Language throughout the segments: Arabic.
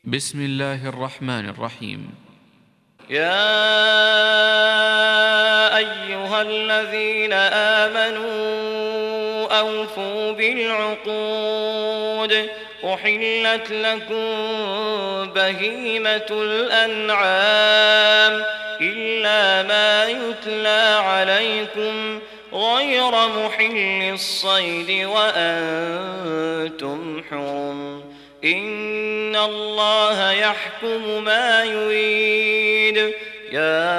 بسم الله الرحمن الرحيم. يا أيها الذين آمنوا أوفوا بالعقود أحلت لكم بهيمة الأنعام إلا ما يتلى عليكم غير محل الصيد وأنتم حرم إن الله يحكم ما يريد. يا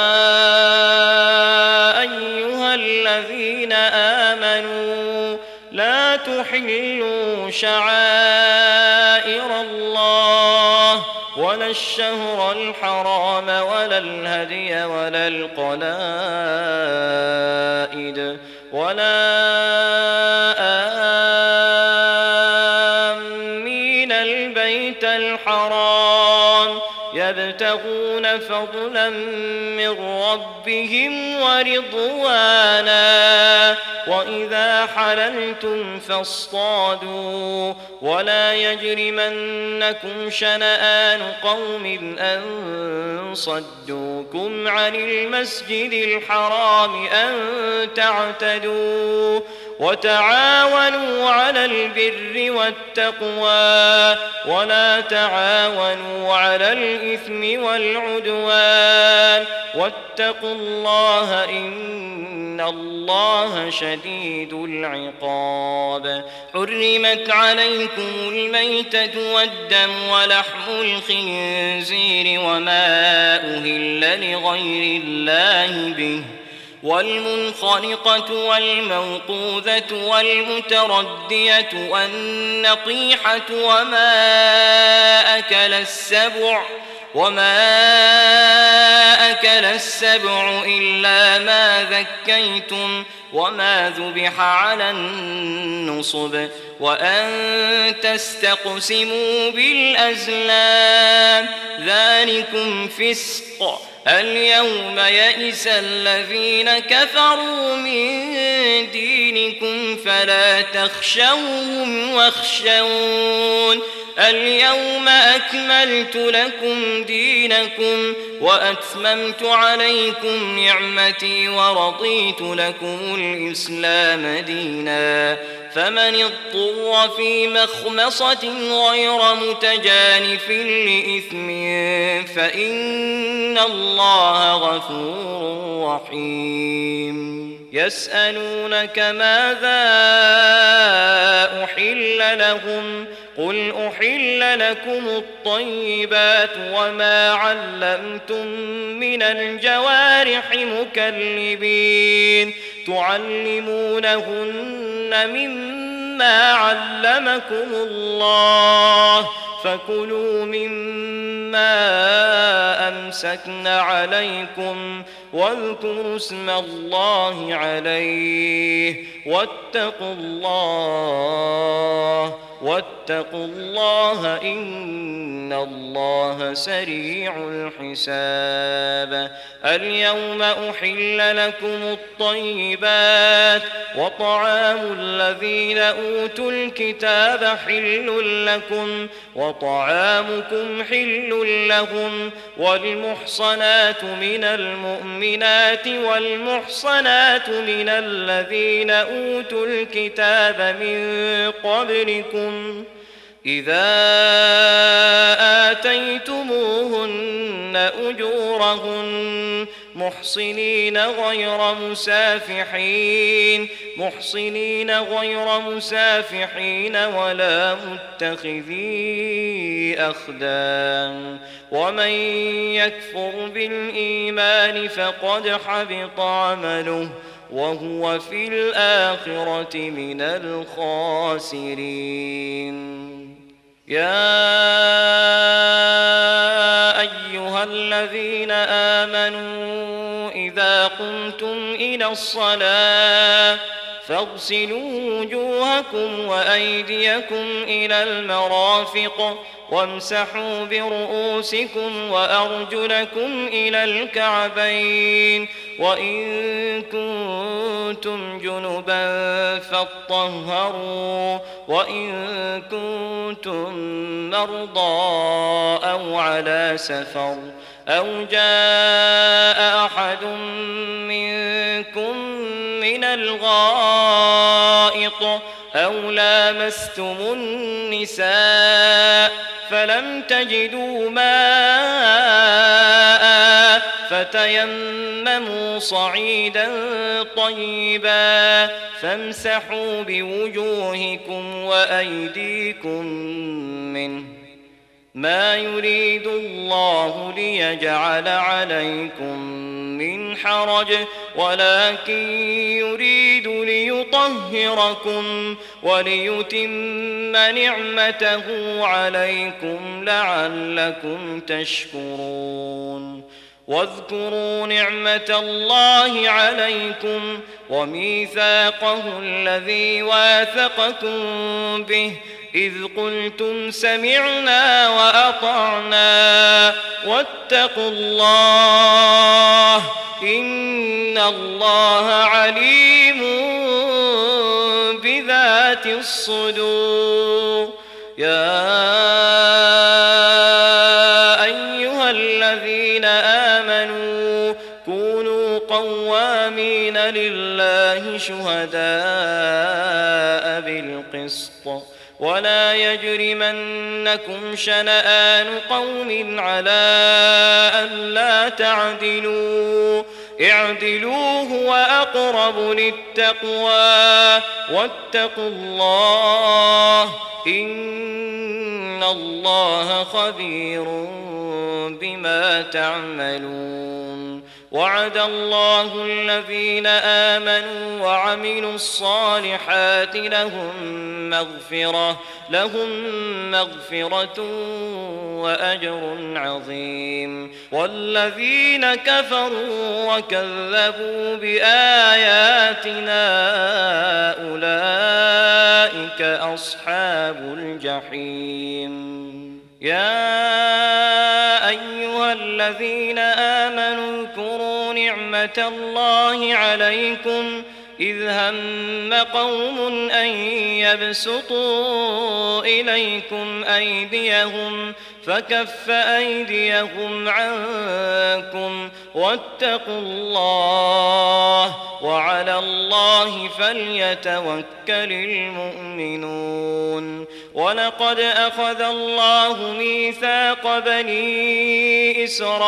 أيها الذين آمنوا لا تحلوا شعائر الله ولا الشهر الحرام ولا الهدي ولا القلائد ولا آمين البيت الحرام يبتغون فضلا من ربهم ورضوانا وإذا حللتم فاصطادوا ولا يجرمنكم شنآن قوم أن صدوكم عن المسجد الحرام أن تعتدوا وتعاونوا على البر والتقوى ولا تعاونوا على الإثم والعدوان واتقوا الله إن الله شديد العقاب. حرمت عليكم الميتة والدم ولحم الخنزير وما أهل لغير الله به والمنخنقة والموقوذة والمتردية والنطيحة وما أكل السبع إلا ما ذكيتم وما ذبح على النصب وأن تستقسموا بالأزلام ذلكم فسق. اليوم يئس الذين كفروا من دينكم فلا تخشوهم واخشون اليوم أكملت لكم دينكم وأتممت عليكم نعمتي ورضيت لكم الإسلام دينا فمن اضطر في مخمصة غير متجانف لإثم فإن الله غفور رحيم. يسألونك ماذا أحل لهم قل أحل لكم الطيبات وما علمتم من الجوارح مكلبين تعلمونهن مما علمكم الله فكلوا مما أمسكن عليكم واذكروا اسم الله عليه واتقوا الله إن الله سريع الحساب. اليوم أحل لكم الطيبات وطعام الذين أوتوا الكتاب حل لكم وطعامكم حل لهم والمحصنات من المؤمنات والمحصنات من الذين أوتوا الكتاب من قبلكم إذا آتيتموهن أجورهن محصنين غير مسافحين ولا متخذي أخدان ومن يكفر بالإيمان فقد حبط عمله وهو في الآخرة من الخاسرين. يا أيها الذين آمنوا إذا قمتم إلى الصلاة فاغسلوا وجوهكم وأيديكم إلى المرافق وامسحوا برؤوسكم وأرجلكم إلى الكعبين وإن كنتم جنبا فاطهروا وإن كنتم مرضى على سفر أو جاء أحد منكم من الغائط أو لامستم النساء فلم تجدوا ماء فتيمموا صعيدا طيبا فامسحوا بوجوهكم وأيديكم منه ما يريد الله ليجعل عليكم من حرج ولكن يريد ليطهركم وليتم نعمته عليكم لعلكم تشكرون واذكروا نعمة الله عليكم وميثاقه الذي واثقكم به إذ قلتم سمعنا وأطعنا واتقوا الله إن الله عليم بذات الصدور يا أيها الذين آمنوا كونوا قوامين لله شهداء بالقسط ولا يجرمنكم شنآن قوم على ألا تعدلوا اعدلوا هو أقرب للتقوى واتقوا الله إن الله خبير بما تعملون وعد الله الذين آمنوا وعملوا الصالحات لهم مغفرة وأجر عظيم والذين كفروا وكذبوا بآياتنا أولئك أصحاب الجحيم يا أيها الذين آمنوا اذكروا نعمة الله عليكم إذ هم قوم أن يبسطوا إليكم أيديهم فكف أيديهم عنكم واتقوا الله وعلى الله فليتوكل المؤمنون ولقد أخذ الله ميثاق بني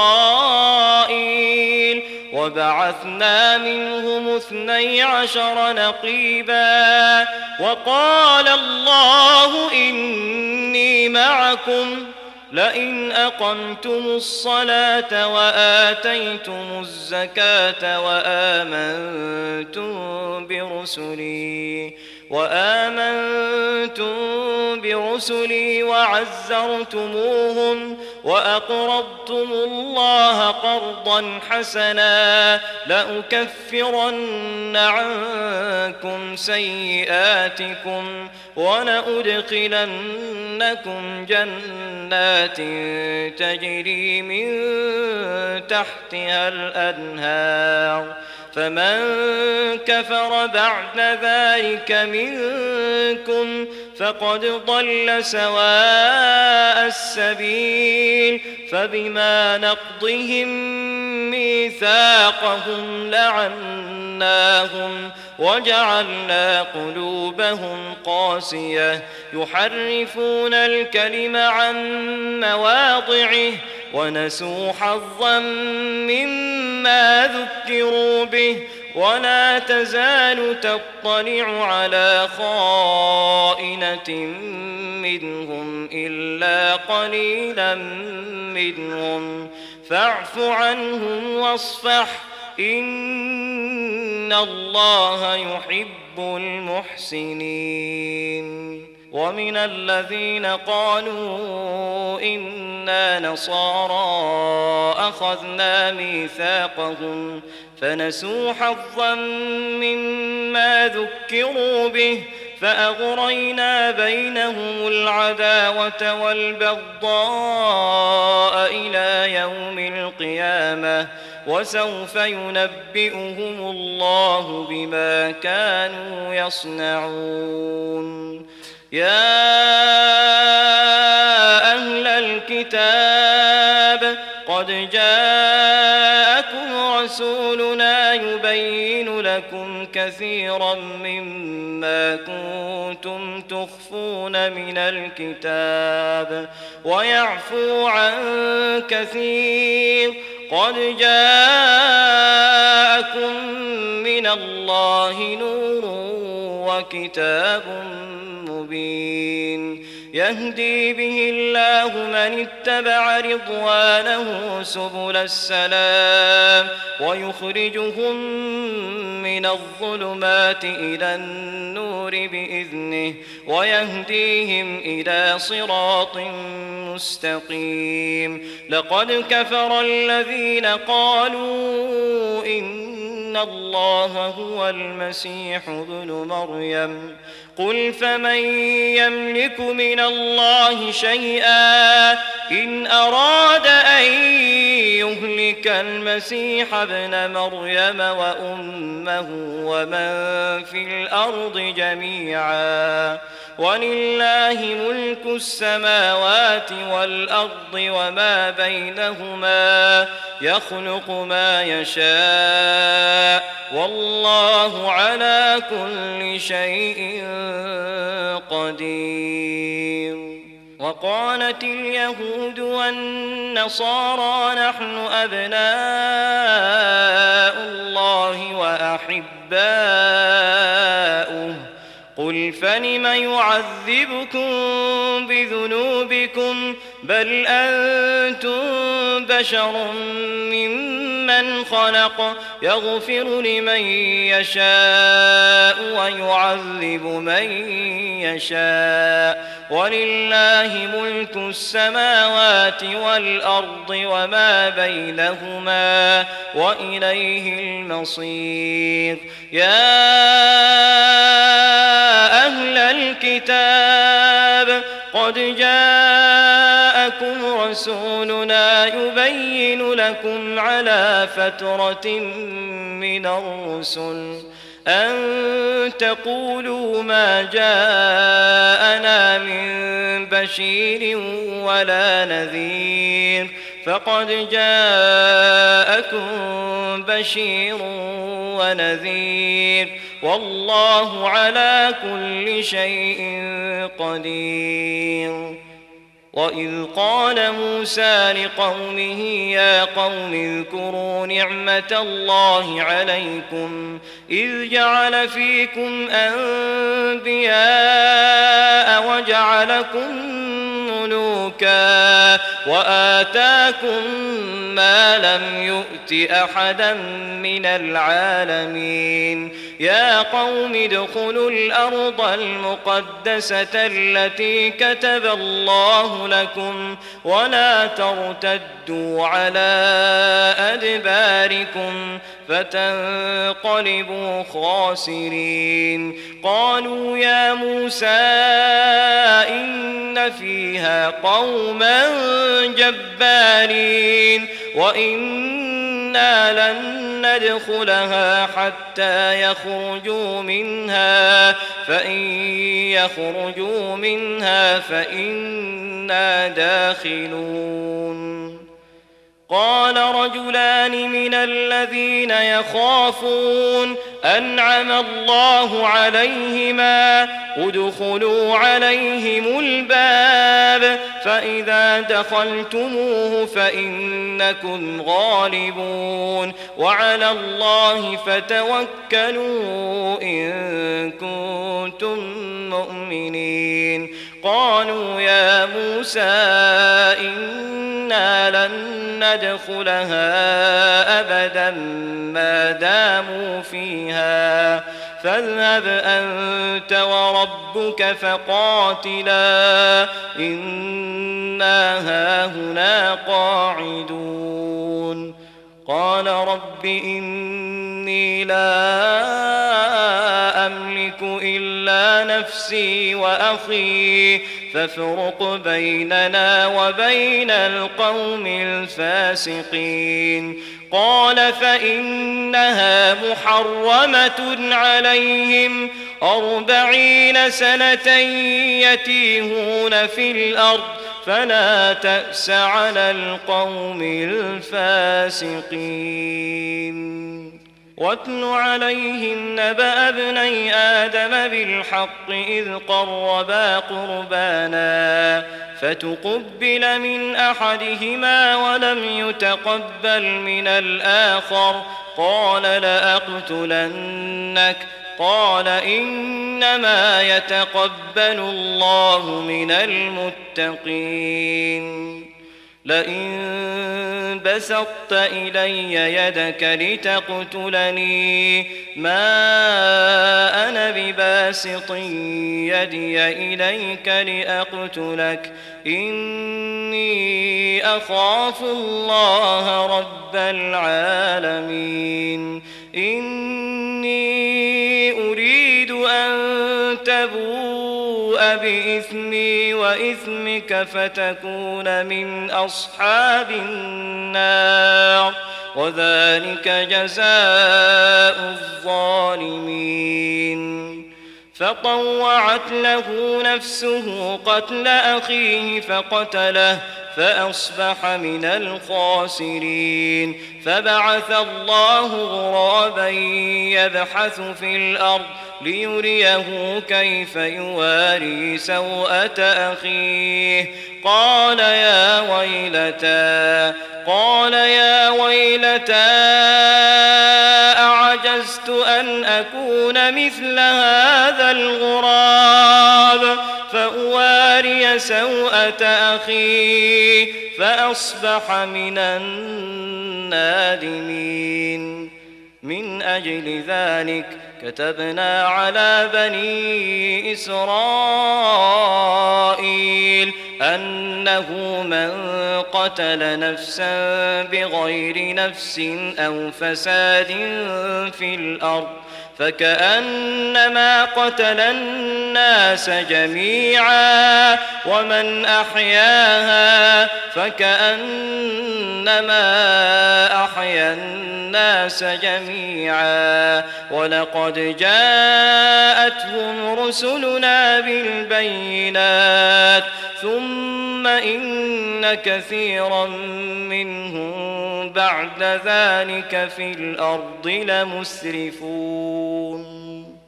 إسرائيل وبعثنا منهم 12 نقيبا وقال الله إني معكم لئن أقمتم الصلاة وآتيتم الزكاة وآمنتم برسلي وعزرتموهم وأقرضتم الله قرضا حسنا لأكفرن عنكم سيئاتكم ولأدخلنكم جنات تجري من تحتها الأنهار فمن كفر بعد ذلك منكم فقد ضل سواء السبيل فبما نقضهم ميثاقهم لعناهم وجعلنا قلوبهم قاسية يحرفون الكلم عن مواضعه ونسوا حظا مما ذكروا به ولا تزال تطلع على خائنة منهم إلا قليلا منهم فاعف عنهم واصفح إن الله يحب المحسنين ومن الذين قالوا إنا نصارى أخذنا ميثاقهم فنسوا حظا مما ذكروا به فأغرينا بينهم العداوة والبغضاء إلى يوم القيامة وسوف ينبئهم الله بما كانوا يصنعون يا أهل الكتاب قد جاءكم رسولنا يبين لكم كثيرا مما كنتم تخفون من الكتاب ويعفو عن كثير. قد جاءكم من الله نور وكتاب مبين يهدي به الله من اتبع رضوانه سبل السلام ويخرجهم من الظلمات إلى النور بإذنه ويهديهم إلى صراط مستقيم. لقد كفر الذين قالوا إن الله هو المسيح ابن مريم قل فمن يملك من الله شيئا إن أراد أن يهلك المسيح ابن مريم وأمه ومن في الأرض جميعا ولله ملك السماوات والأرض وما بينهما يخلق ما يشاء والله على كل شيء قدير. وقالت اليهود والنصارى نحن أبناء الله وأحباؤه قل فلم يعذبكم بذنوبكم بل أنتم بشر ممن خلق يغفر لمن يشاء ويعذب من يشاء ولله ملك السماوات والأرض وما بينهما وإليه المصير. يا أهل الكتاب قد جاءكم رسولنا يبين لكم على فترة من الرسل أن تقولوا ما جاءنا من بشير ولا نذير فقد جاءكم بشير ونذير والله على كل شيء قدير. وإذ قال موسى لقومه يا قوم اذكروا نعمة الله عليكم إذ جعل فيكم أنبياء وجعلكم ملوكا وآتاكم ما لم يؤت أحدا من العالمين. يا قوم ادخلوا الأرض المقدسة التي كتب الله لكم ولا ترتدوا على أدباركم فتنقلبوا خاسرين. قالوا يا موسى إن فيها قوما جبارين وإنا لن ندخلها حتى يخرجوا منها فإن يخرجوا منها فإنا داخلون. قال رجلان من الذين يخافون أنعم الله عليهما ادخلوا عليهم الباب فإذا دخلتموه فإنكم غالبون وعلى الله فتوكلوا إن كنتم مؤمنين. قالوا يا موسى إنا لن ندخلها أبدا ما داموا فيها فاذهب أنت وربك فقاتلا إنا هاهنا قاعدون. قال رب إني لا أملك إلا نفسي وأخي فافرق بيننا وبين القوم الفاسقين. قال فإنها محرمة عليهم 40 سنة يتيهون في الأرض فلا تأس على القوم الفاسقين. واتل عليهم نبأ ابني آدم بالحق إذ قربا قربانا فتقبل من أحدهما ولم يتقبل من الآخر قال لأقتلنك قال إنما يتقبل الله من المتقين. لئن بسطت إلي يدك لتقتلني ما أنا بباسط يدي إليك لأقتلك إني أخاف الله رب العالمين. إني أريد أن تبوء بإثمي وإثمك فتكون من أصحاب النار وذلك جزاء الظالمين. فطوعت له نفسه قتل أخيه فقتله فأصبح من الخاسرين. فبعث الله غرابا يبحث في الأرض ليريه كيف يواري سوءة أخيه قال يا ويلتى أعجزت أن أكون مثل هذا الغراب فأواري سوءة أخي فأصبح من النادمين. من أجل ذلك كتبنا على بني إسرائيل أنه من قتل نفسا بغير نفس أو فساد في الأرض فكأنما قتل الناس جميعا ومن أحياها فكأنما أحيا الناس جميعا. ولقد جاءتهم رسلنا بالبينات ثم إن كثيرا منهم بعد ذلك في الأرض لمسرفون.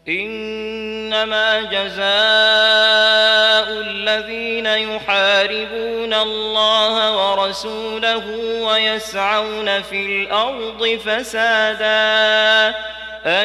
إنما جزاء الذين يحاربون الله ورسوله ويسعون في الأرض فسادا أن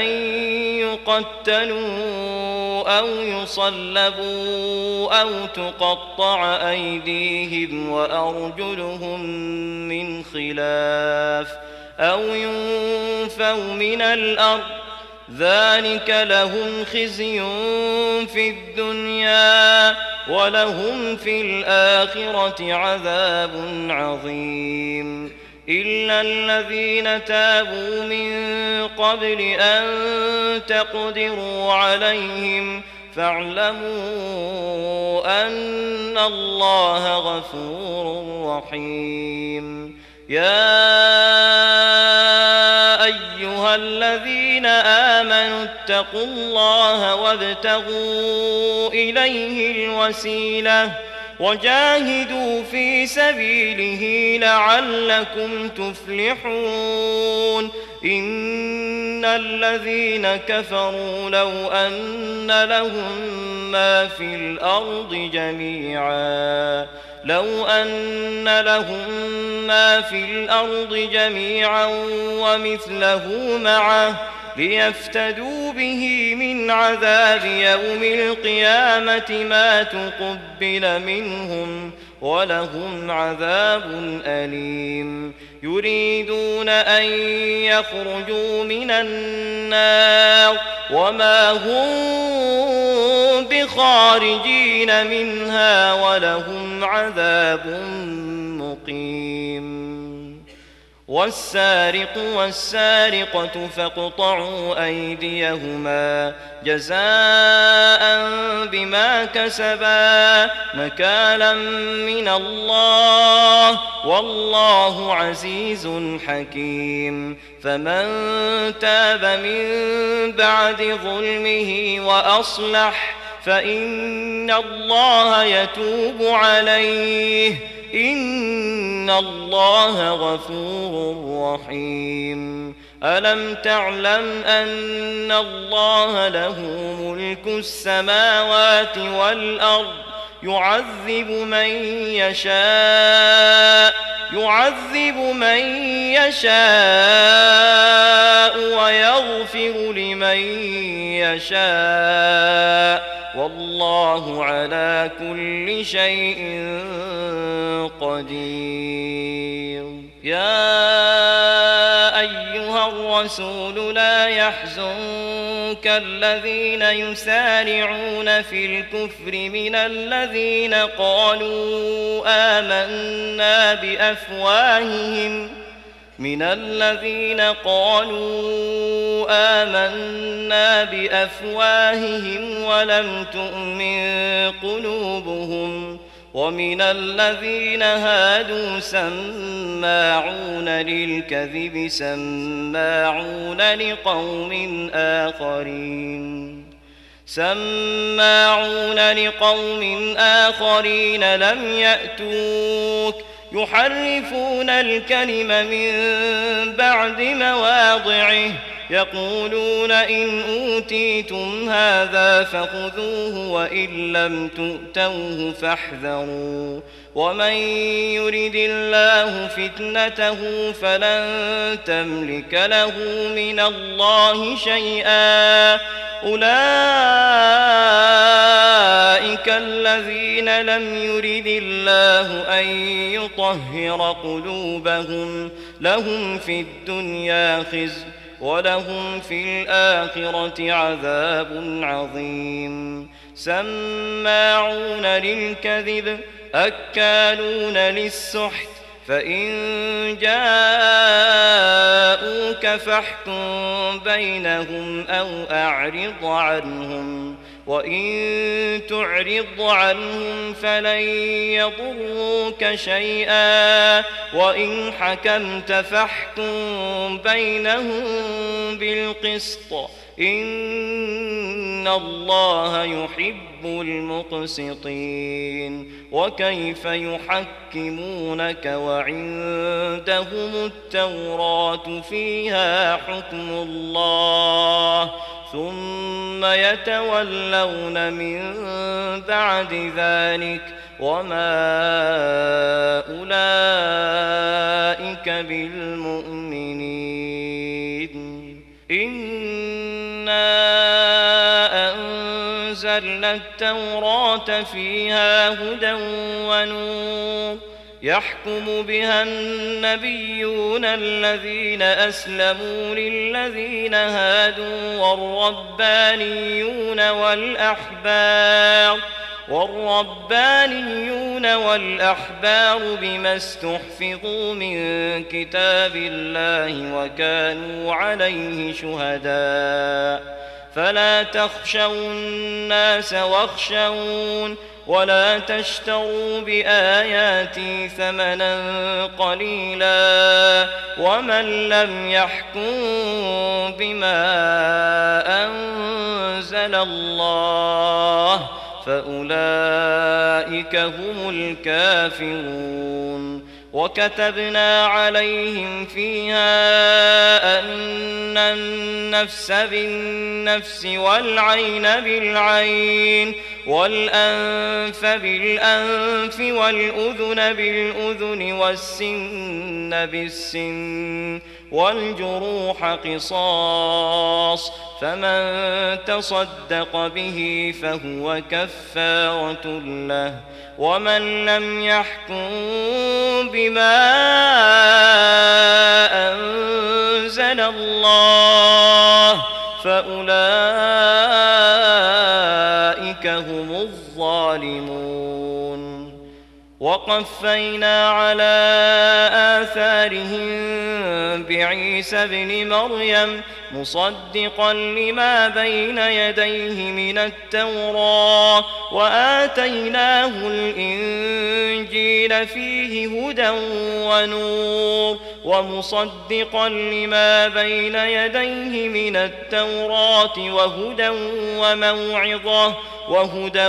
يقتلوا أو يصلبوا أو تقطع أيديهم وأرجلهم من خلاف أو ينفوا من الأرض ذلك لهم خزي في الدنيا ولهم في الآخرة عذاب عظيم. إلا الذين تابوا من قبل أن تقدروا عليهم فاعلموا أن الله غفور رحيم. يا أيها الذين آمنوا اتقوا الله وابتغوا إليه الوسيلة وجاهدوا في سبيله لعلكم تفلحون. إن الذين كفروا لو أن لهم ما في الأرض جميعا ومثله معه ليفتدوا به من عذاب يوم القيامة ما تقبل منهم ولهم عذاب أليم. يريدون أن يخرجوا من النار وما هم بخارجين منها ولهم عذاب مقيم. والسارق والسارقة فاقطعوا أيديهما جزاء بما كسبا نكالا من الله والله عزيز حكيم. فمن تاب من بعد ظلمه وأصلح فإن الله يتوب عليه، إن الله غفور رحيم. ألم تعلم أن الله له ملك السماوات والأرض يعذب من يشاء ويغفر لمن يشاء، والله على كل شيء قدير. يا أيها الرسول لا يحزنك الذين يسارعون في الكفر من الذين قالوا آمنا بأفواههم ولم تؤمن قلوبهم، ومن الذين هادوا سماعون للكذب سماعون لقوم آخرين لم يأتوك يحرفون الكلم من بعد مواضعه، يقولون إن أوتيتم هذا فخذوه وإن لم تؤتوه فاحذروا، ومن يرد الله فتنته فلن تملك له من الله شيئا. أولئك الذين لم يرد الله أن يطهر قلوبهم، لهم في الدنيا خزي ولهم في الآخرة عذاب عظيم. سماعون للكذب أكالون للسحت، فإن جاءوك فاحكم بينهم أو أعرض عنهم، وإن تعرض عنهم فلن يضروك شيئا، وإن حكمت فاحكم بينهم بالقسط، إن الله يحب المقسطين. وكيف يحكمونك وعندهم التوراة فيها حكم الله ثم يتولون من بعد ذلك وما أولئك بالمؤمنين. إنا أنزلنا التوراة فيها هدى ونور يحكم بها النبيون الذين أسلموا للذين هادوا والربانيون والأحبار بما استحفظوا من كتاب الله وكانوا عليه شهداء. فلا تخشوا الناس واخشون ولا تشتروا بآياتي ثمنا قليلا، ومن لم يحكم بما أنزل الله فأولئك هم الكافرون. وكتبنا عليهم فيها أن النفس بالنفس والعين بالعين والأنف بالأنف والأذن بالأذن والسن بالسن والجروح قصاص، فمن تصدق به فهو كفارة له، ومن لم يحكم بما أنزل الله فأولئك هم الظالمون. وقفينا على آثارهم بعيسى ابن مريم مصدقا لما بين يديه من التوراة وآتيناه الإنجيل فيه هدى ونور ومصدقا لما بين يديه من التوراة وهدى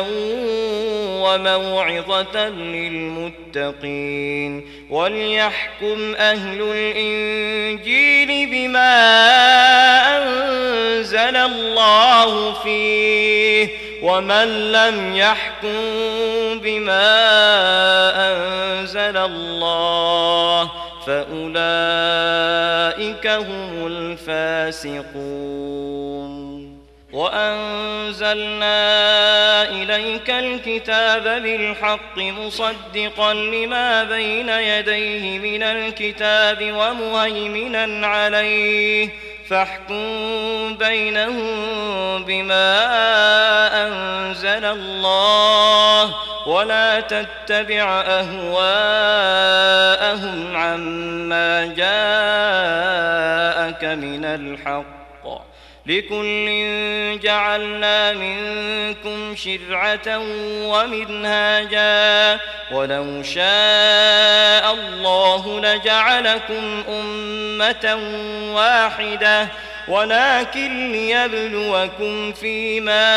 وموعظة للمتقين وليحكم أهل الإنجيل بما أنزل الله فيه ومن لم يحكم بما أنزل الله فأولئك هم الفاسقون وأنزلنا إليك الكتاب بالحق مصدقا لما بين يديه من الكتاب ومهيمنا عليه فاحكم بينهم بما أنزل الله ولا تتبع أهواءهم عما جاءك من الحق لكل جعلنا منكم شرعة ومنهاجا ولو شاء الله لجعلكم أمة واحدة ولكن ليبلوكم فيما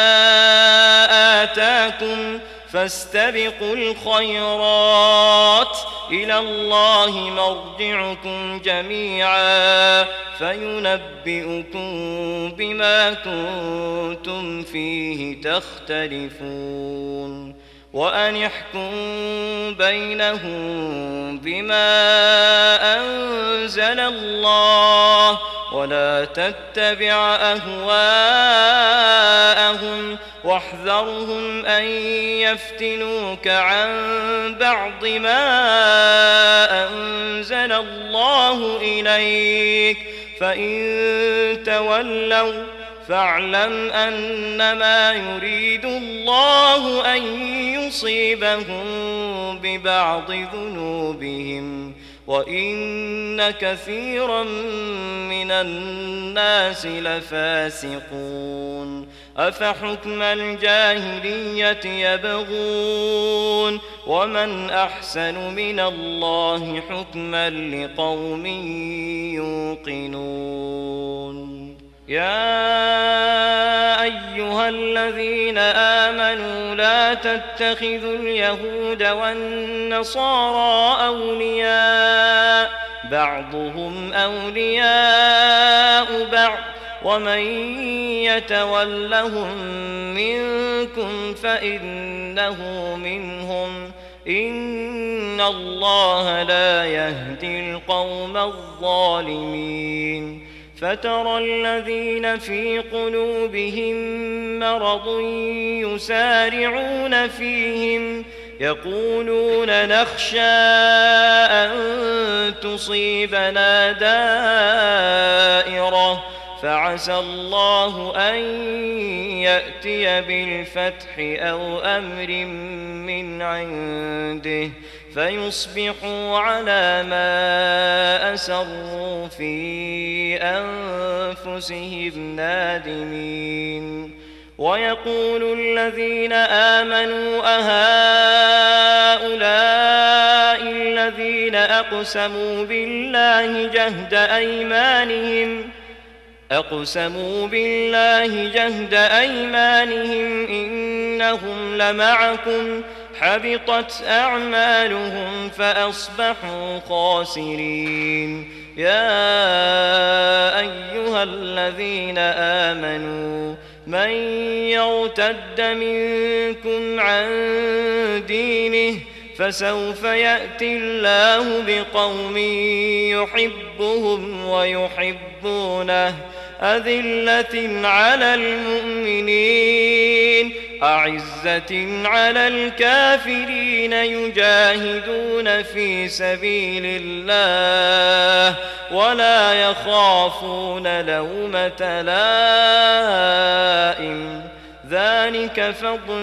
آتاكم فاستبقوا الخيرات إلى الله مرجعكم جميعا فينبئكم بما كنتم فيه تختلفون وأن احكم بينهم بما أنزل الله ولا تتبع أهواءهم واحذرهم أن يفتنوك عن بعض ما أنزل الله إليك فإن تولوا فاعلم أنما يريد الله أن يصيبهم ببعض ذنوبهم وإن كثيرا من الناس لفاسقون أفحكم الجاهلية يبغون ومن أحسن من الله حكما لقوم يوقنون يا أيها الذين آمنوا لا تتخذوا اليهود والنصارى أولياء بعضهم أولياء بعض ومن يتولهم منكم فإنه منهم إن الله لا يهدي القوم الظالمين فترى الذين في قلوبهم مرض يسارعون فيهم يقولون نخشى أن تصيبنا دائرة فعسى الله أن يأتي بالفتح أو أمر من عنده فيصبحوا على ما أسروا في أنفسهم نادمين ويقول الذين آمنوا أهؤلاء الذين أقسموا بالله جهد أيمانهم إنهم لمعكم حبطت أعمالهم فأصبحوا خاسرين يا أيها الذين آمنوا من يرتد منكم عن دينه فسوف يأتي الله بقوم يحبهم ويحبونه أذلة على المؤمنين أعزة على الكافرين يجاهدون في سبيل الله ولا يخافون لومة لائم ذلك فضل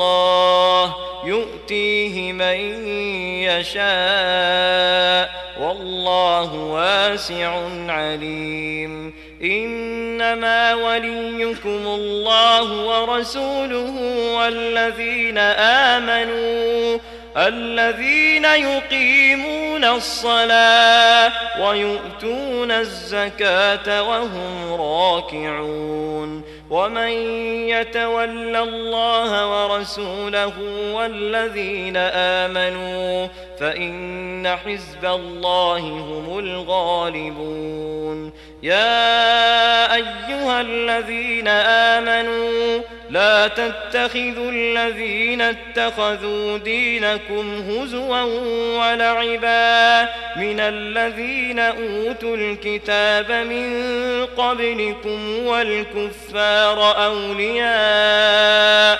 الله يؤتيه من يشاء والله واسع عليم. إنما وليكم الله ورسوله والذين آمنوا الذين يقيمون الصلاة ويؤتون الزكاة وهم راكعون. ومن يتول الله ورسوله والذين آمنوا فإن حزب الله هم الغالبون. يا أيها الذين آمنوا لا تتخذوا الذين اتخذوا دينكم هزوا ولعبا من الذين أوتوا الكتاب من قبلكم والكفار أولياء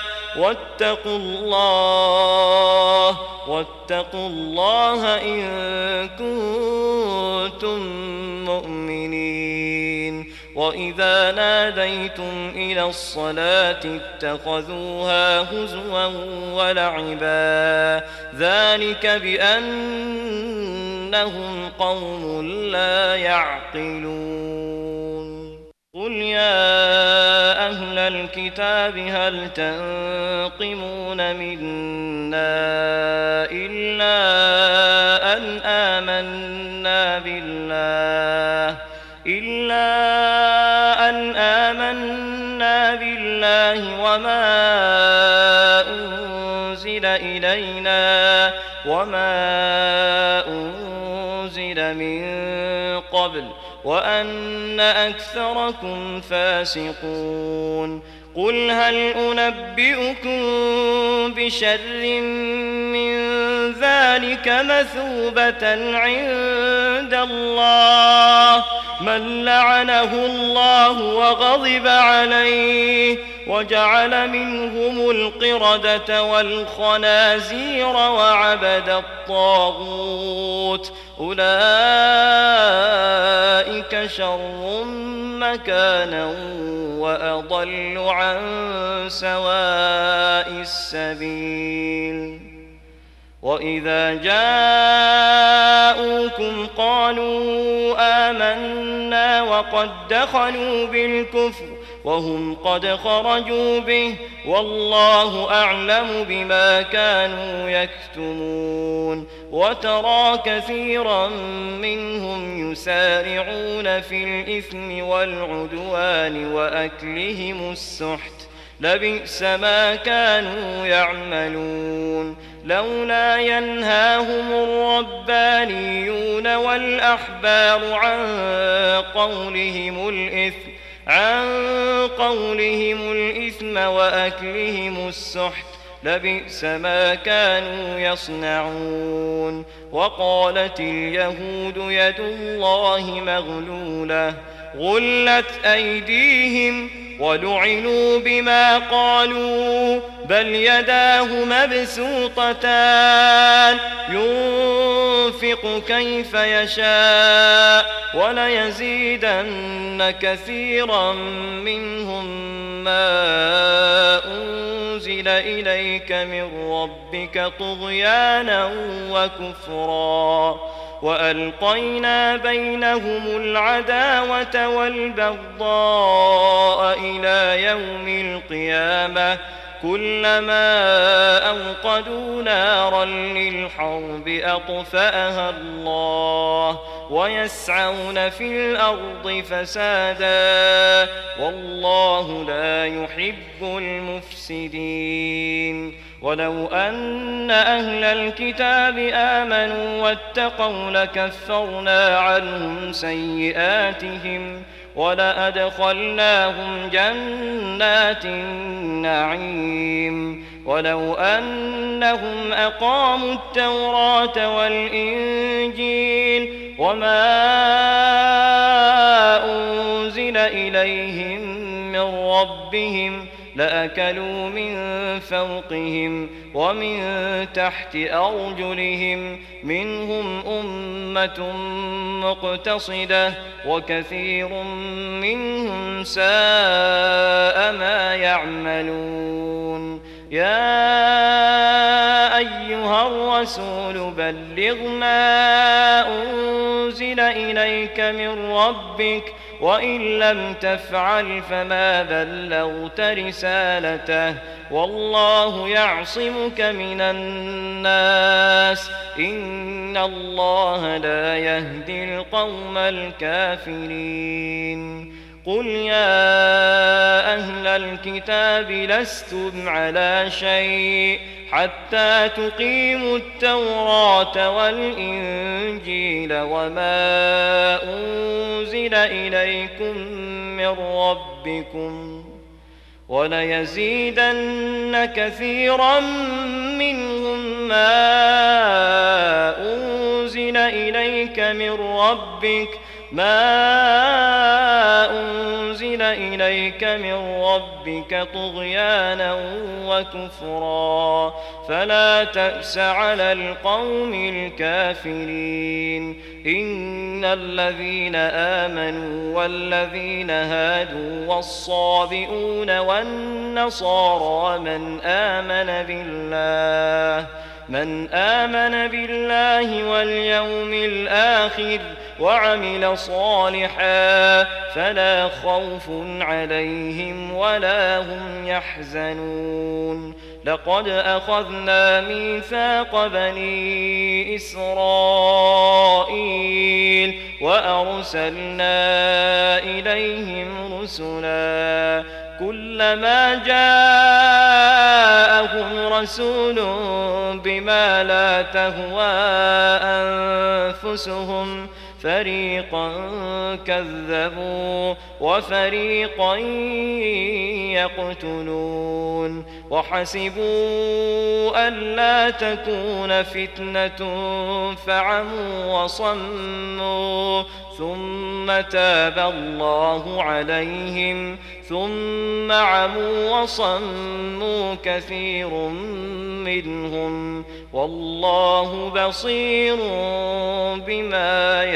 واتقوا الله إن كنتم مؤمنين. وإذا ناديتم إلى الصلاة اتخذوها هزوا ولعبا ذلك بأنهم قوم لا يعقلون. قل يا أهل الكتاب هل تنقمون منا إلا أن آمنا بالله وما أنزل من قبل وأن أكثركم فاسقون. قل هل أنبئكم بشر من ذلك مثوبة عند الله من لعنه الله وغضب عليه وجعل منهم القردة والخنازير وعبد الطاغوت أولئك شر مكانا وأضل عن سواء السبيل. وإذا جاءوكم قالوا آمنا وقد دخلوا بالكفر وهم قد خرجوا به والله أعلم بما كانوا يكتمون. وترى كثيرا منهم يسارعون في الإثم والعدوان وأكلهم السحت لبئس ما كانوا يعملون. لولا ينهاهم الربانيون والأحبار عن قولهم الإثم وأكلهم السحت لبئس ما كانوا يصنعون. وقالت اليهود يد الله مغلولة غلت أيديهم ولعنوا بما قالوا بل يداه مبسوطتان ينفق كيف يشاء وليزيدن كثيرا منهم ما أنزل إليك من ربك طغيانا وكفرا. وألقينا بينهم العداوة والبغضاء إلى يوم القيامة كلما أوقدوا نارا للحرب أطفأها الله ويسعون في الأرض فسادا والله لا يحب المفسدين. ولو أن أهل الكتاب آمنوا واتقوا لكفرنا عنهم سيئاتهم ولأدخلناهم جنات النعيم. ولو أنهم أقاموا التوراة والإنجيل وما أنزل إليهم من ربهم لأكلوا من فوقهم ومن تحت أرجلهم منهم أمة مقتصدة وكثير منهم ساء ما يعملون. يا أيها الرسول بلغ ما أنزل إليك من ربك وإن لم تفعل فما بلغت رسالته والله يعصمك من الناس إن الله لا يهدي القوم الكافرين قل يا أهل الكتاب لستم على شيء حتى تقيموا التوراة والإنجيل وما أنزل إليكم من ربكم وليزيدن كثيرا منهم ما أنزل إليك من ربك طغيانا وكفرا فلا تأس على القوم الكافرين إن الذين آمنوا والذين هادوا والصابئون والنصارى من آمن بالله واليوم الآخر وعمل صالحا فلا خوف عليهم ولا هم يحزنون لقد أخذنا ميثاق بني إسرائيل وأرسلنا إليهم رسلا كلما جاءهم رسول بما لا تهوى أنفسهم فريقا كذبوا وفريقا يقتلون وحسبوا ألا تكون فتنة فعموا وصموا ثم تاب الله عليهم ثم عموا وصموا كثير منهم والله بصير بما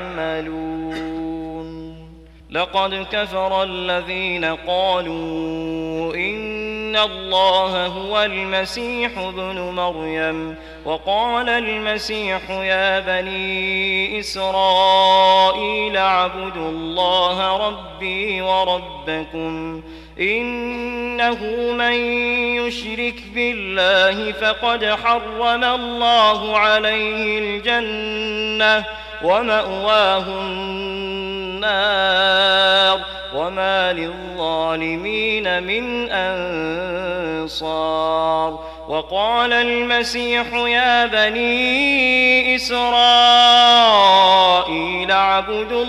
يعملون لقد كفر الذين قالوا إن الله هو المسيح ابن مريم وقال المسيح يا بني إسرائيل اعبدوا الله ربي وربكم إنه من يشرك بالله فقد حرم الله عليه الجنة ومأواه النار وما للظالمين من أنصار وقال المسيح يا بني إسرائيل اعبدوا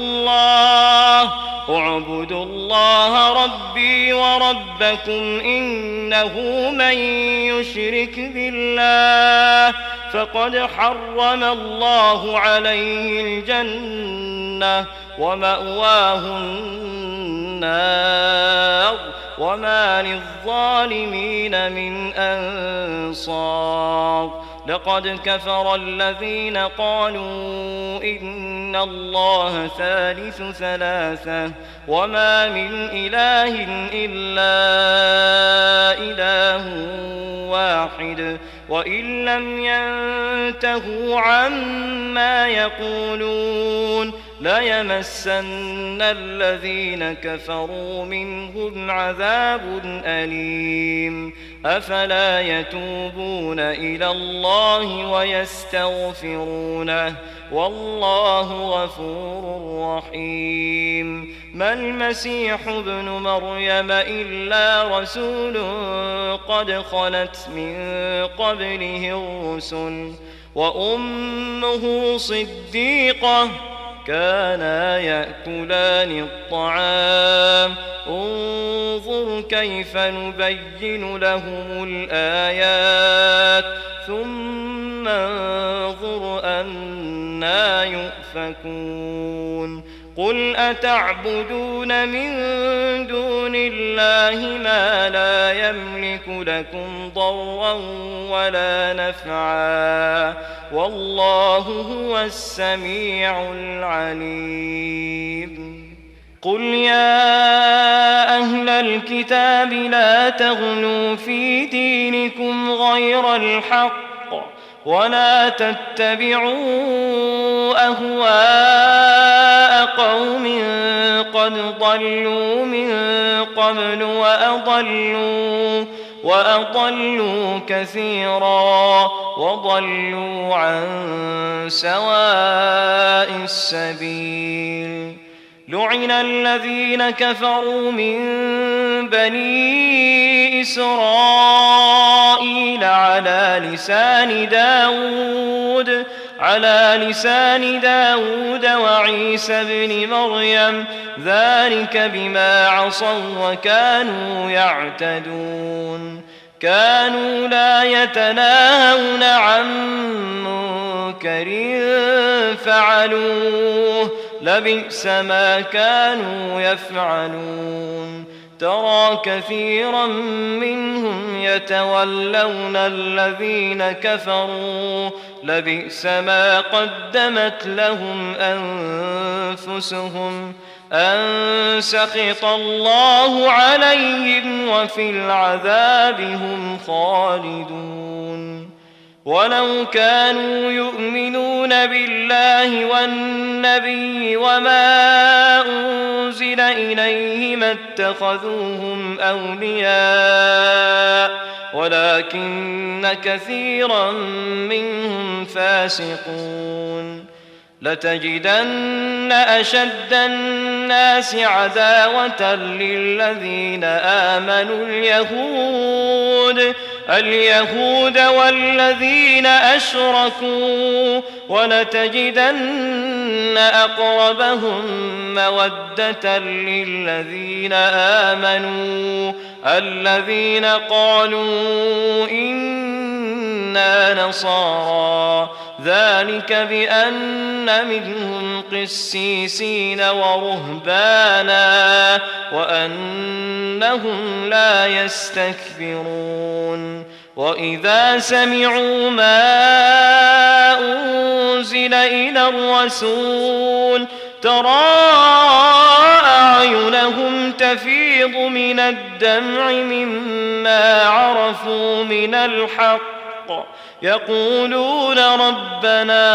الله ربي وربكم إنه من يشرك بالله فقد حرم الله عليه الجنة ومأواه النار وما للظالمين من أنصار لقد كفر الذين قالوا إن الله ثالث ثلاثة وما من إله إلا إله واحد وإن لم ينتهوا عما يقولون ليمسن الذين كفروا منهم عذاب أليم أفلا يتوبون إلى الله ويستغفرونه والله غفور رحيم ما المسيح ابن مريم إلا رسول قد خلت من قبله الرسل وأمه صديقة كانا يأكلان الطعام انظر كيف نبين لهم الآيات ثم انظر أنى يؤفكون قل أتعبدون من دون الله ما لا يملك لكم ضرا ولا نفعا والله هو السميع العليم قل يا أهل الكتاب لا تغلوا في دينكم غير الحق ولا تتبعوا أهواء قد ضلوا من قبل وأضلوا كثيرا وضلوا عن سواء السبيل. لعن الذين كفروا من بني إسرائيل على لسان داود وعيسى بن مريم ذلك بما عصوا وكانوا يعتدون. كانوا لا يتناهون عن منكر فعلوه لبئس ما كانوا يفعلون. ترى كثيرا منهم يتولون الذين كفروا لبئس ما قدمت لهم أنفسهم أن سخط الله عليهم وفي العذاب هم خالدون. ولو كانوا يؤمنون بالله والنبي وما أنزل إليه ما اتخذوهم أولياء ولكن كثيرا منهم فاسقون. لتجدن أشد الناس عداوة للذين آمنوا اليهود والذين أشركوا ولتجدن أقربهم مودة للذين آمنوا الذين قالوا إنا نصارى ذلك بأن منهم قسيسين ورهبانا وأنهم لا يستكبرون. وإذا سمعوا ما أنزل إلى الرسول ترى أعينهم تفيض من الدمع مما عرفوا من الحق يقولون ربنا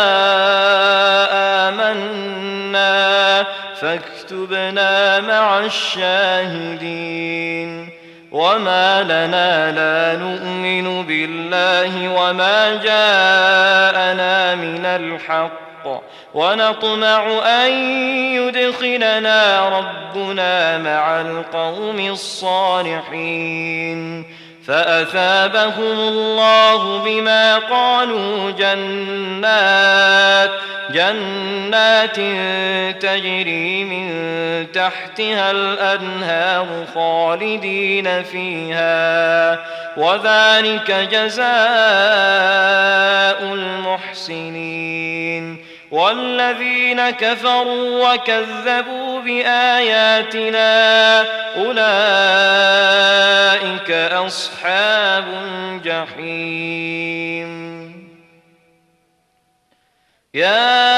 آمنا فاكتبنا مع الشاهدين. وما لنا لا نؤمن بالله وما جاءنا من الحق ونطمع أن يدخلنا ربنا مع القوم الصالحين. فأثابهم الله بما قالوا جنات تجري من تحتها الأنهار خالدين فيها وذلك جزاء المحسنين. والذين كفروا وكذبوا بآياتنا أولئك أصحاب الجحيم. يا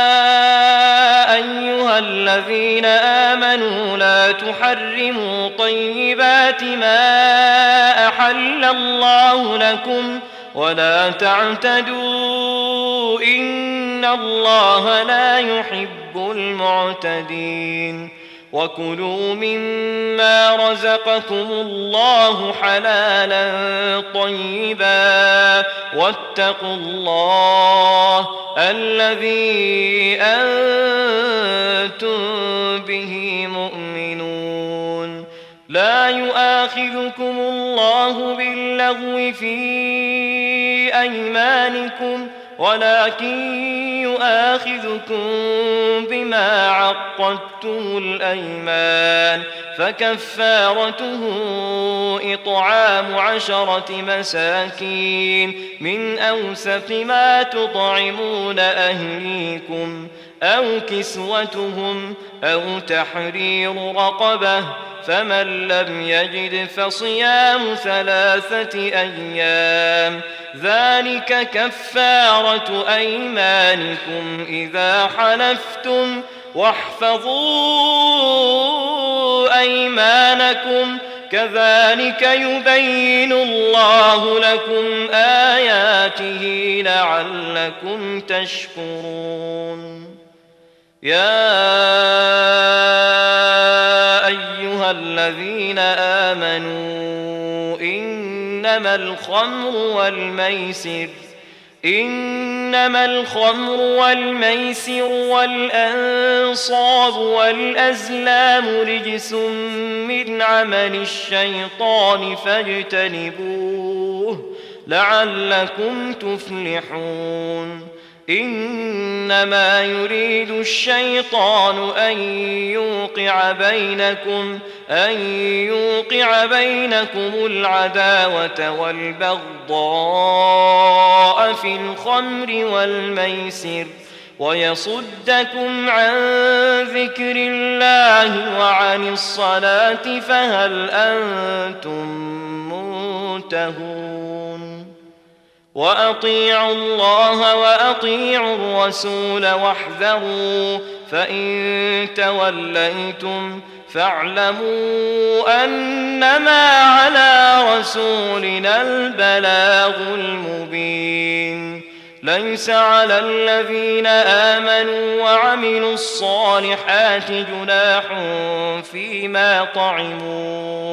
أيها الذين آمنوا لا تحرموا طيبات ما أحل الله لكم ولا تعتدوا إن الله لا يحب المعتدين. وكلوا مما رزقكم الله حلالا طيبا واتقوا الله الذي أنتم به مؤمنون. لا يؤاخذكم الله باللغو في أيمانكم ولكن يؤاخذكم بما عقدتم الأيمان فكفارته إطعام 10 مساكين من أوسط ما تطعمون أهليكم أو كسوتهم أو تحرير رقبة فمن لم يجد فصيام 3 أيام ذلك كفارة أيمانكم إذا حلفتم واحفظوا أيمانكم كذلك يبين الله لكم آياته لعلكم تشكرون. يا الذين آمنوا إنما الخمر والميسر والأنصاب والأزلام رجس من عمل الشيطان فاجتنبوه لعلكم تفلحون إنما يريد الشيطان أن يوقع بينكم العداوة والبغضاء في الخمر والميسر ويصدكم عن ذكر الله وعن الصلاة فهل أنتم منتهون وأطيعوا الله وأطيعوا الرسول واحذروا فإن توليتم فاعلموا أنما على رسولنا البلاغ المبين ليس على الذين آمنوا وعملوا الصالحات جناح فيما طعموا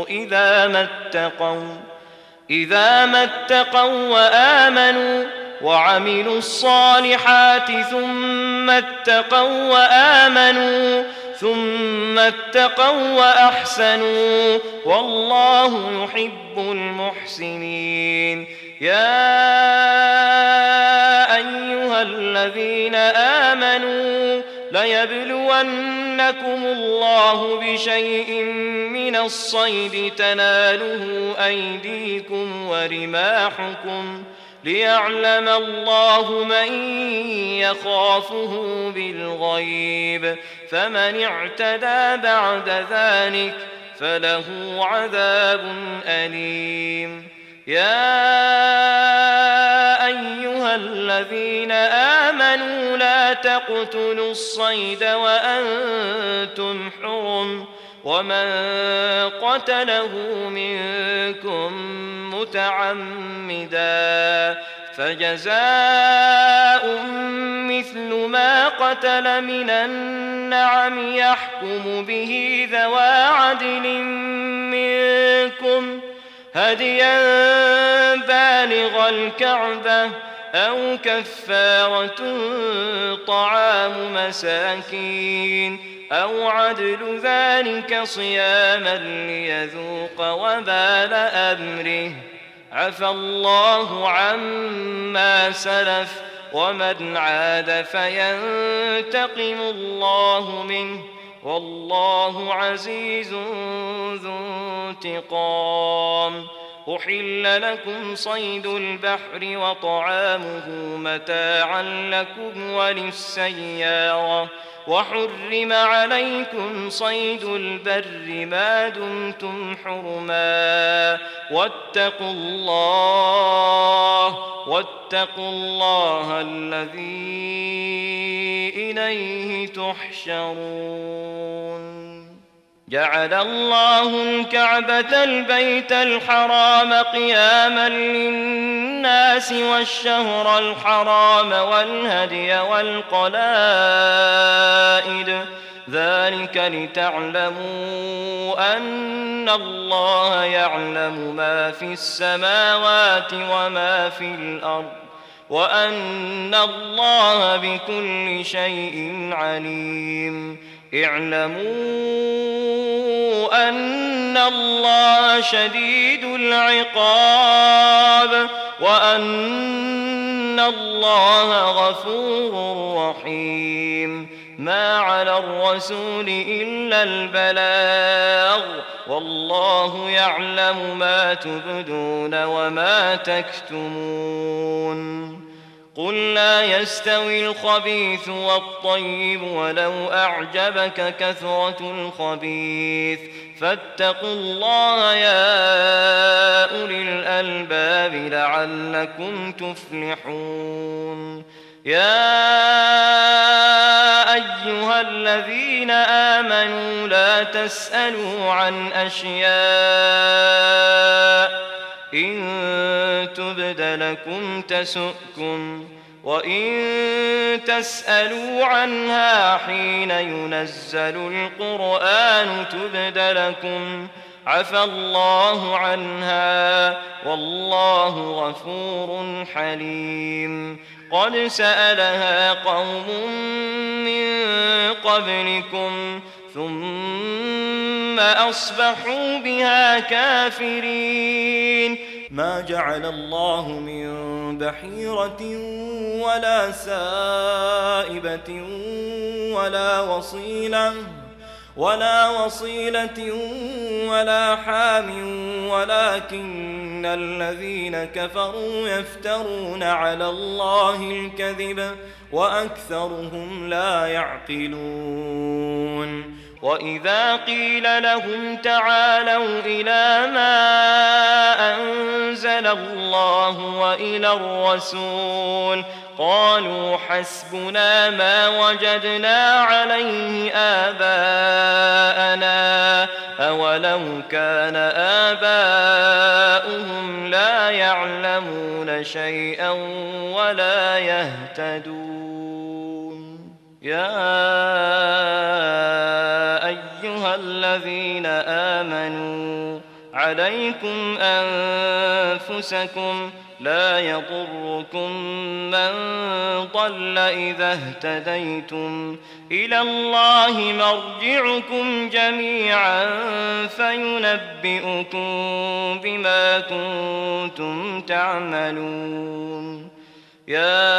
إذا ما اتقوا وآمنوا وعملوا الصالحات ثم اتقوا وأحسنوا والله يحب المحسنين يا أيها الذين آمنوا ليبلونكم الله بشيء من الصيد تناله أيديكم ورماحكم ليعلم الله من يخافه بالغيب فمن اعتدى بعد ذلك فله عذاب أليم يا أيها الذين آمنوا لا تقتلوا الصيد وأنتم حرم ومن قتله منكم متعمدا فجزاء مثل ما قتل من النعم يحكم به ذوى عدل منكم هديا بالغ الكعبة أو كفارة طعام مساكين أو عدل ذلك صياما ليذوق وبال أمره عفى الله عما سلف ومن عاد فينتقم الله منه والله عزيز ذو انتقام أحل لكم صيد البحر وطعامه متاعا لكم وللسيارة وحرم عليكم صيد البر ما دمتم حرما واتقوا الله الذي إليه تحشرون جعل الله الكعبة البيت الحرام قياما للناس والشهر الحرام والهدي والقلائد ذلك لتعلموا أن الله يعلم ما في السماوات وما في الأرض وأن الله بكل شيء عليم اعلموا أن الله شديد العقاب وأن الله غفور رحيم ما على الرسول إلا البلاغ والله يعلم ما تبدون وما تكتمون قل لا يستوي الخبيث والطيب ولو أعجبك كثرة الخبيث فاتقوا الله يا أولي الألباب لعلكم تفلحون يا أيها الذين آمنوا لا تسألوا عن أشياء إن تبد لكم تسؤكم وإن تسألوا عنها حين ينزل القرآن تبد لكم عفى الله عنها والله غفور حليم. قد سألها قوم من قبلكم ثم أصبحوا بها كافرين. ما جعل الله من بحيرة ولا سائبة ولا وصيلة ولا حام ولكن الذين كفروا يفترون على الله الكذب وأكثرهم لا يعقلون. وإذا قيل لهم تعالوا إلى ما أنزل الله وإلى الرسول قالوا حسبنا ما وجدنا عليه آباءنا أولو كان آباؤهم لا يعلمون شيئا ولا يهتدون. يا أيها الذين آمنوا عليكم أنفسكم لا يضركم من ضل إذا اهتديتم إلى الله مرجعكم جميعا فينبئكم بما كنتم تعملون. يا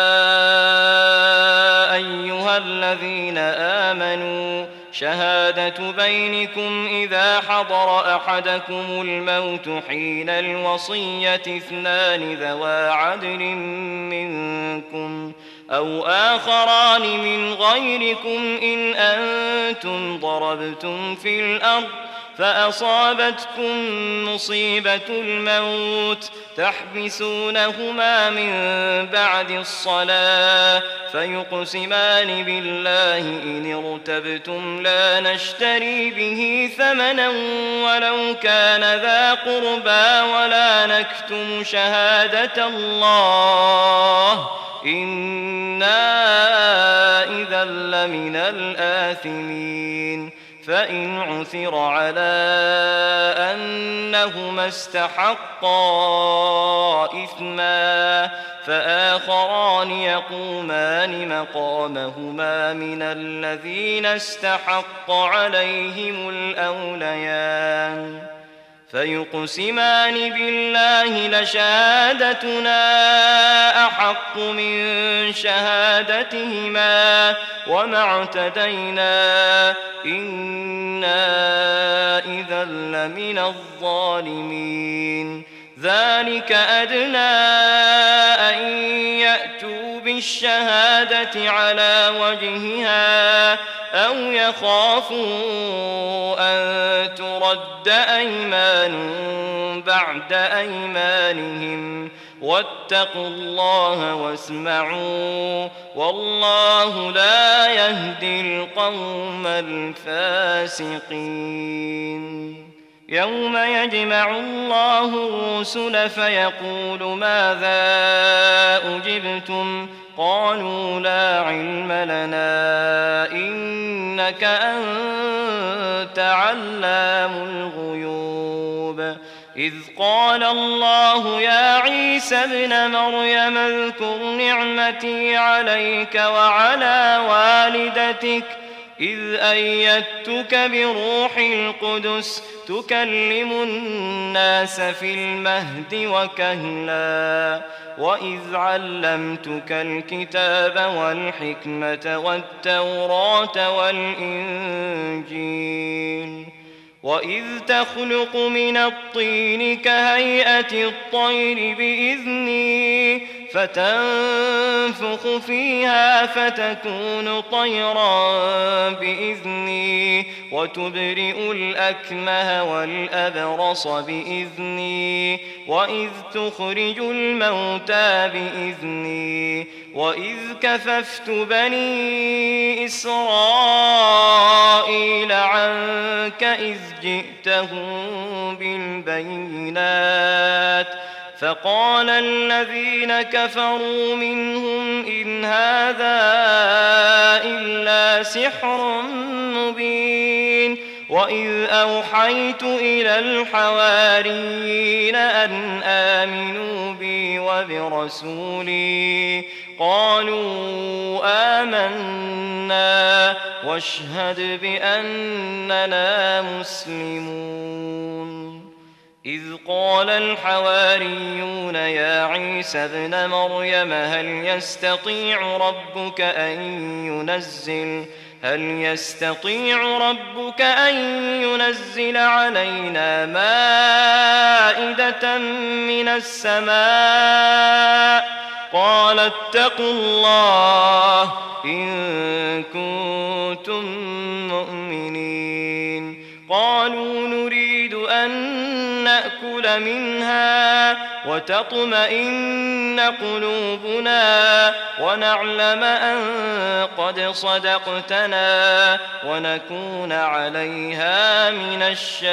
أيها الذين آمنوا شهادة بينكم إذا حضر أحدكم الموت حين الوصية اثنان ذوى عدل منكم أو آخران من غيركم إن أنتم ضربتم في الأرض فأصابتكم مصيبة الموت تحبسونهما من بعد الصلاة فيقسمان بالله إن ارتبتم لا نشتري به ثمنا ولو كان ذا قربى ولا نكتم شهادة الله إنا إذا لمن الآثمين. فإن عثر على أنهما استحقا إثما فآخران يقومان مقامهما من الذين استحق عليهم الأوليان فيقسمان بالله لشهادتنا أحق من شهادتهما وما اعتدينا إنا إذا لمن الظالمين. ذلك أدنى أن يأتوا بالشهادة على وجهها أو يخافوا أن ترد أيمان بعد أيمانهم واتقوا الله واسمعوا والله لا يهدي القوم الفاسقين. يوم يجمع الله الرسل فيقول ماذا أجبتم قالوا لا علم لنا إنك أنت علام الغيوب. إذ قال الله يا عيسى ابن مريم اذكر نعمتي عليك وعلى والدتك إذ أيدتك بروح القدس تكلم الناس في المهد وكهلا وإذ علمتك الكتاب والحكمة والتوراة والإنجيل وإذ تخلق من الطين كهيئة الطير بإذني فتنفخ فيها فتكون طيرا بإذني وتبرئ الأكمه والأبرص بإذني وإذ تخرج الموتى بإذني وإذ كففت بني إسرائيل عنك إذ جئتهم بالبينات فقال الذين كفروا منهم إن هذا إلا سحر مبين وإذ أوحيت إلى الحواريين أن آمنوا بي وبرسولي قالوا آمنا واشهد بأننا مسلمون إذ قال الحواريون يا عيسى ابن مريم هل يستطيع ربك أن ينزل علينا مائدة من السماء قال اتقوا الله إن كنتم مؤمنين قالوا نريد أن نأكل منها وتطمئن قلوبنا ونعلم أن قد صدقتنا ونكون عليها من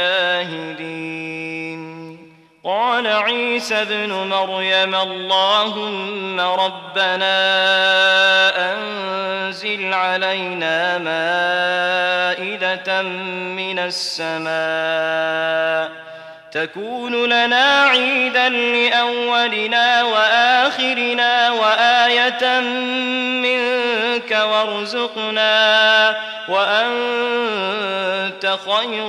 الشاهدين قال عيسى ابن مريم اللهم ربنا أنزل علينا مائدة من السماء تكون لنا عيدا لأولنا وآخرنا وآية منك وارزقنا وأنت خير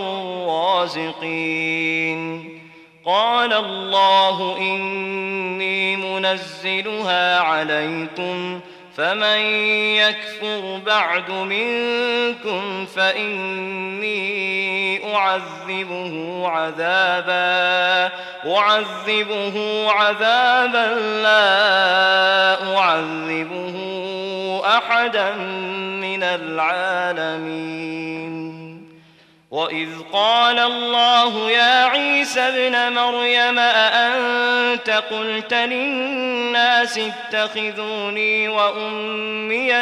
الرازقين قال الله إني منزلها عليكم فمن يكفر بعد منكم فإني أعذبه عذابا لا أعذبه أحدا من العالمين وإذ قال الله يا عيسى ابن مريم أأنت قلت للناس اتخذوني وأمي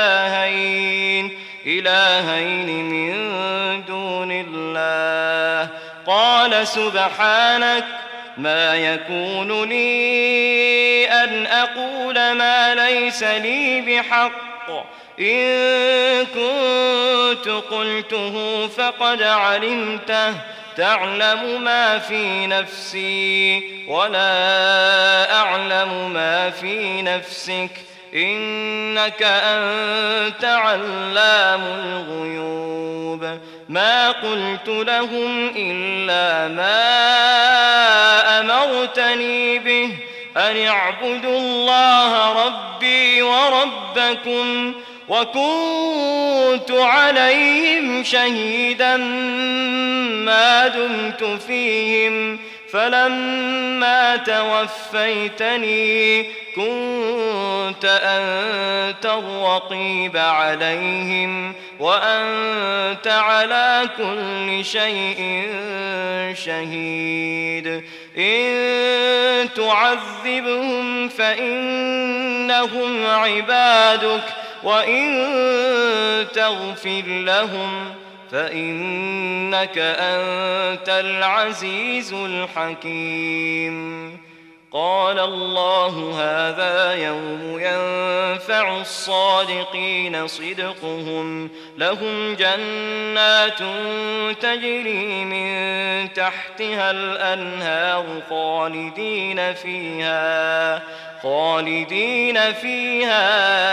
إلهين من دون الله قال سبحانك ما يكون لي أن أقول ما ليس لي بحق إن كنت قلته فقد علمته تعلم ما في نفسي ولا أعلم ما في نفسك إنك أنت علام الغيوب ما قلت لهم إلا ما أمرتني به أن اعبدوا الله ربي وربكم وكنت عليهم شهيدا ما دمت فيهم فلما توفيتني كنت أنت الرقيب عليهم وأنت على كل شيء شهيد إن تعذبهم فإنهم عبادك وإن تغفر لهم فإنك أنت العزيز الحكيم قال الله هذا يوم ينفع الصادقين صدقهم لهم جنات تجري من تحتها الأنهار خالدين فيها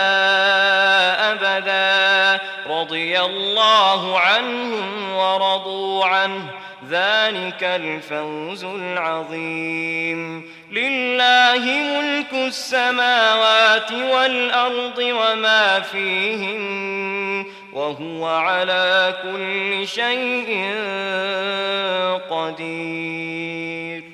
أبدا رضي الله عنهم ورضوا عنه ذلك الفوز العظيم لله ملك السماوات والأرض وما فيهن وهو على كل شيء قدير